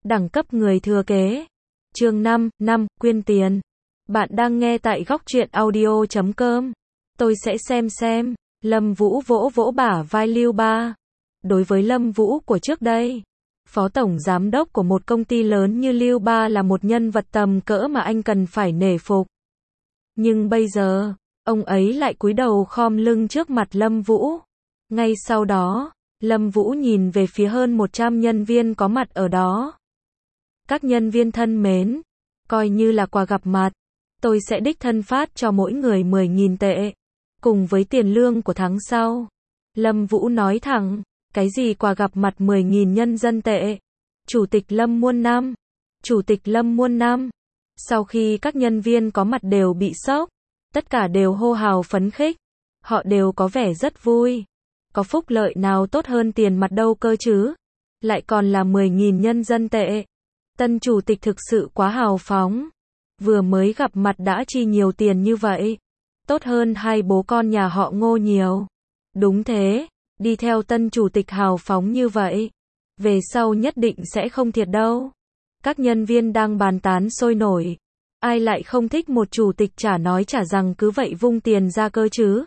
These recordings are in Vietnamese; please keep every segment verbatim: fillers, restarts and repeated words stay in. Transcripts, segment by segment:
Đẳng cấp người thừa kế. Chương năm, năm, quyên tiền. Bạn đang nghe tại góc truyện audio chấm com. Tôi sẽ xem xem. Lâm Vũ vỗ vỗ bả vai Lưu Ba. Đối với Lâm Vũ của trước đây, phó tổng giám đốc của một công ty lớn như Lưu Ba là một nhân vật tầm cỡ mà anh cần phải nể phục. Nhưng bây giờ, ông ấy lại cúi đầu khom lưng trước mặt Lâm Vũ. Ngay sau đó, Lâm Vũ nhìn về phía hơn một trăm nhân viên có mặt ở đó. Các nhân viên thân mến, coi như là quà gặp mặt, tôi sẽ đích thân phát cho mỗi người mười nghìn tệ, cùng với tiền lương của tháng sau. Lâm Vũ nói thẳng, cái gì quà gặp mặt mười nghìn nhân dân tệ? Chủ tịch Lâm muôn năm, Chủ tịch Lâm muôn năm. Sau khi các nhân viên có mặt đều bị sốc, tất cả đều hô hào phấn khích, họ đều có vẻ rất vui. Có phúc lợi nào tốt hơn tiền mặt đâu cơ chứ? Lại còn là mười nghìn nhân dân tệ. Tân chủ tịch thực sự quá hào phóng. Vừa mới gặp mặt đã chi nhiều tiền như vậy. Tốt hơn hai bố con nhà họ Ngô nhiều. Đúng thế, đi theo tân chủ tịch hào phóng như vậy, về sau nhất định sẽ không thiệt đâu. Các nhân viên đang bàn tán sôi nổi. Ai lại không thích một chủ tịch chả nói chả rằng cứ vậy vung tiền ra cơ chứ?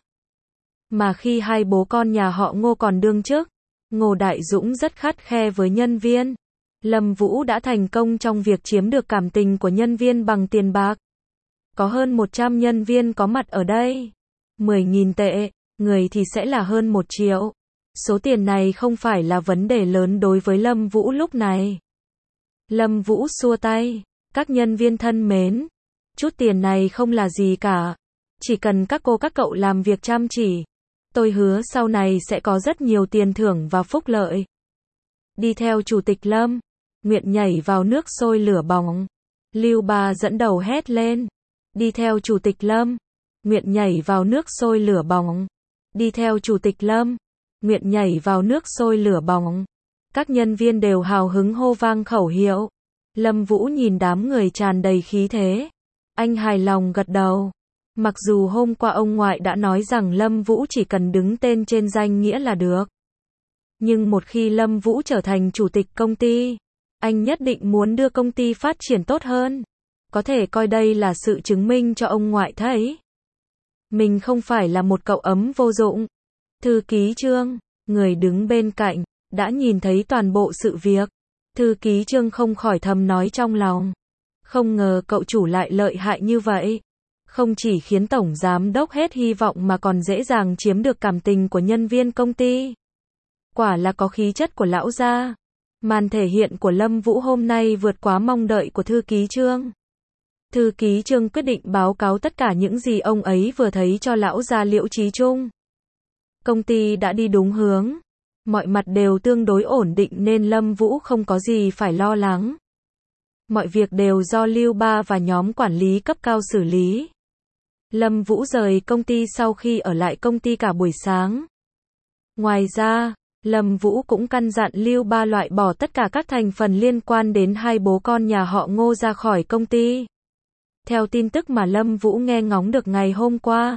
Mà khi hai bố con nhà họ Ngô còn đương chức, Ngô Đại Dũng rất khắt khe với nhân viên. Lâm Vũ đã thành công trong việc chiếm được cảm tình của nhân viên bằng tiền bạc. Có hơn một trăm nhân viên có mặt ở đây. mười nghìn tệ, người thì sẽ là hơn một triệu. Số tiền này không phải là vấn đề lớn đối với Lâm Vũ lúc này. Lâm Vũ xua tay, các nhân viên thân mến, chút tiền này không là gì cả. Chỉ cần các cô các cậu làm việc chăm chỉ, tôi hứa sau này sẽ có rất nhiều tiền thưởng và phúc lợi. Đi theo Chủ tịch Lâm, nguyện nhảy vào nước sôi lửa bỏng. Lưu Ba dẫn đầu hét lên. Đi theo Chủ tịch Lâm, nguyện nhảy vào nước sôi lửa bỏng. Đi theo Chủ tịch Lâm, nguyện nhảy vào nước sôi lửa bỏng. Các nhân viên đều hào hứng hô vang khẩu hiệu. Lâm Vũ nhìn đám người tràn đầy khí thế. Anh hài lòng gật đầu. Mặc dù hôm qua ông ngoại đã nói rằng Lâm Vũ chỉ cần đứng tên trên danh nghĩa là được. Nhưng một khi Lâm Vũ trở thành chủ tịch công ty, anh nhất định muốn đưa công ty phát triển tốt hơn. Có thể coi đây là sự chứng minh cho ông ngoại thấy mình không phải là một cậu ấm vô dụng. Thư ký Trương, người đứng bên cạnh, đã nhìn thấy toàn bộ sự việc. Thư ký Trương không khỏi thầm nói trong lòng. Không ngờ cậu chủ lại lợi hại như vậy. Không chỉ khiến tổng giám đốc hết hy vọng mà còn dễ dàng chiếm được cảm tình của nhân viên công ty. Quả là có khí chất của lão gia. Màn thể hiện của Lâm Vũ hôm nay vượt quá mong đợi của thư ký Trương. Thư ký Trương quyết định báo cáo tất cả những gì ông ấy vừa thấy cho lão gia Liễu Chí Trung. Công ty đã đi đúng hướng. Mọi mặt đều tương đối ổn định nên Lâm Vũ không có gì phải lo lắng. Mọi việc đều do Lưu Ba và nhóm quản lý cấp cao xử lý. Lâm Vũ rời công ty sau khi ở lại công ty cả buổi sáng. Ngoài ra, Lâm Vũ cũng căn dặn Lưu Ba loại bỏ tất cả các thành phần liên quan đến hai bố con nhà họ Ngô ra khỏi công ty. Theo tin tức mà Lâm Vũ nghe ngóng được ngày hôm qua,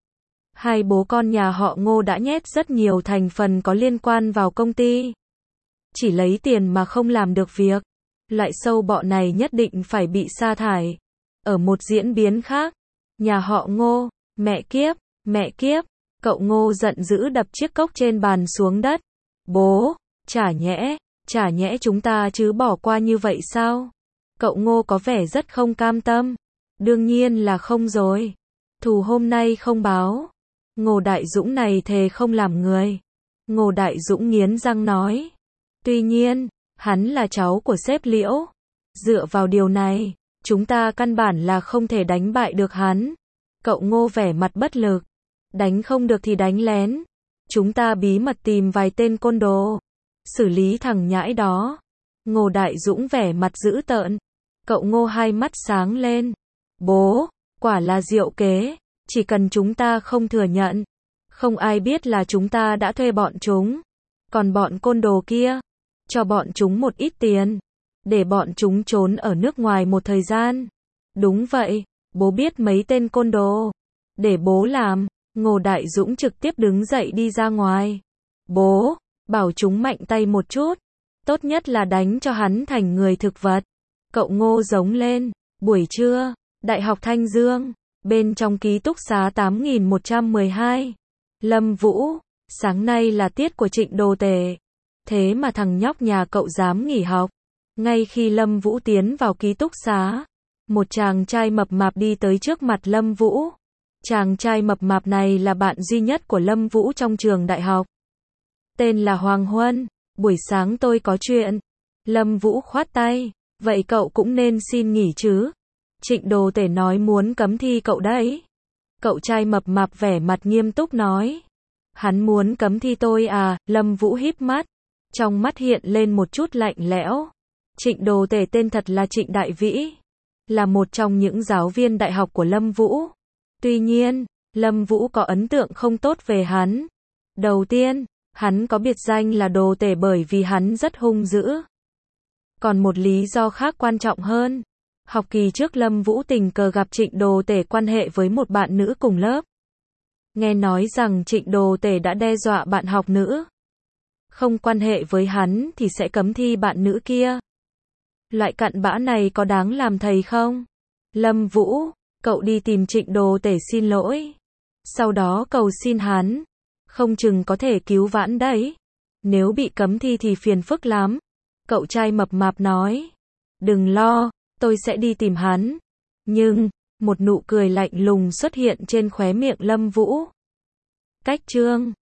hai bố con nhà họ Ngô đã nhét rất nhiều thành phần có liên quan vào công ty. Chỉ lấy tiền mà không làm được việc. Loại sâu bọ này nhất định phải bị sa thải. Ở một diễn biến khác, nhà họ Ngô, mẹ kiếp, mẹ kiếp, cậu Ngô giận dữ đập chiếc cốc trên bàn xuống đất. Bố, chả nhẽ, chả nhẽ chúng ta chứ bỏ qua như vậy sao? Cậu Ngô có vẻ rất không cam tâm. Đương nhiên là không rồi. Thù hôm nay không báo. Ngô Đại Dũng này thề không làm người. Ngô Đại Dũng nghiến răng nói. Tuy nhiên, hắn là cháu của sếp Liễu. Dựa vào điều này, chúng ta căn bản là không thể đánh bại được hắn. Cậu Ngô vẻ mặt bất lực. Đánh không được thì đánh lén. Chúng ta bí mật tìm vài tên côn đồ. Xử lý thằng nhãi đó. Ngô Đại Dũng vẻ mặt dữ tợn. Cậu Ngô hai mắt sáng lên. Bố, quả là diệu kế. Chỉ cần chúng ta không thừa nhận, không ai biết là chúng ta đã thuê bọn chúng. Còn bọn côn đồ kia, cho bọn chúng một ít tiền, để bọn chúng trốn ở nước ngoài một thời gian. Đúng vậy, bố biết mấy tên côn đồ. Để bố làm. Ngô Đại Dũng trực tiếp đứng dậy đi ra ngoài. Bố, bảo chúng mạnh tay một chút. Tốt nhất là đánh cho hắn thành người thực vật. Cậu Ngô giống lên. Buổi trưa, Đại học Thanh Dương, bên trong ký túc xá tám nghìn một trăm mười hai. Lâm Vũ, sáng nay là tiết của Trịnh Đồ Tể. Thế mà thằng nhóc nhà cậu dám nghỉ học. Ngay khi Lâm Vũ tiến vào ký túc xá, một chàng trai mập mạp đi tới trước mặt Lâm Vũ. Chàng trai mập mạp này là bạn duy nhất của Lâm Vũ trong trường đại học. Tên là Hoàng Huân. Buổi sáng tôi có chuyện. Lâm Vũ khoát tay. Vậy cậu cũng nên xin nghỉ chứ. Trịnh Đồ Tể nói muốn cấm thi cậu đấy. Cậu trai mập mạp vẻ mặt nghiêm túc nói. Hắn muốn cấm thi tôi à? Lâm Vũ híp mắt. Trong mắt hiện lên một chút lạnh lẽo. Trịnh Đồ Tể tên thật là Trịnh Đại Vĩ. Là một trong những giáo viên đại học của Lâm Vũ. Tuy nhiên, Lâm Vũ có ấn tượng không tốt về hắn. Đầu tiên, hắn có biệt danh là Đồ Tể bởi vì hắn rất hung dữ. Còn một lý do khác quan trọng hơn. Học kỳ trước Lâm Vũ tình cờ gặp Trịnh Đồ Tể quan hệ với một bạn nữ cùng lớp. Nghe nói rằng Trịnh Đồ Tể đã đe dọa bạn học nữ. Không quan hệ với hắn thì sẽ cấm thi bạn nữ kia. Loại cặn bã này có đáng làm thầy không? Lâm Vũ, cậu đi tìm Trịnh Đồ Tể xin lỗi. Sau đó cầu xin hắn. Không chừng có thể cứu vãn đấy. Nếu bị cấm thi thì phiền phức lắm. Cậu trai mập mạp nói. Đừng lo, tôi sẽ đi tìm hắn. Nhưng, một nụ cười lạnh lùng xuất hiện trên khóe miệng Lâm Vũ. Cách chương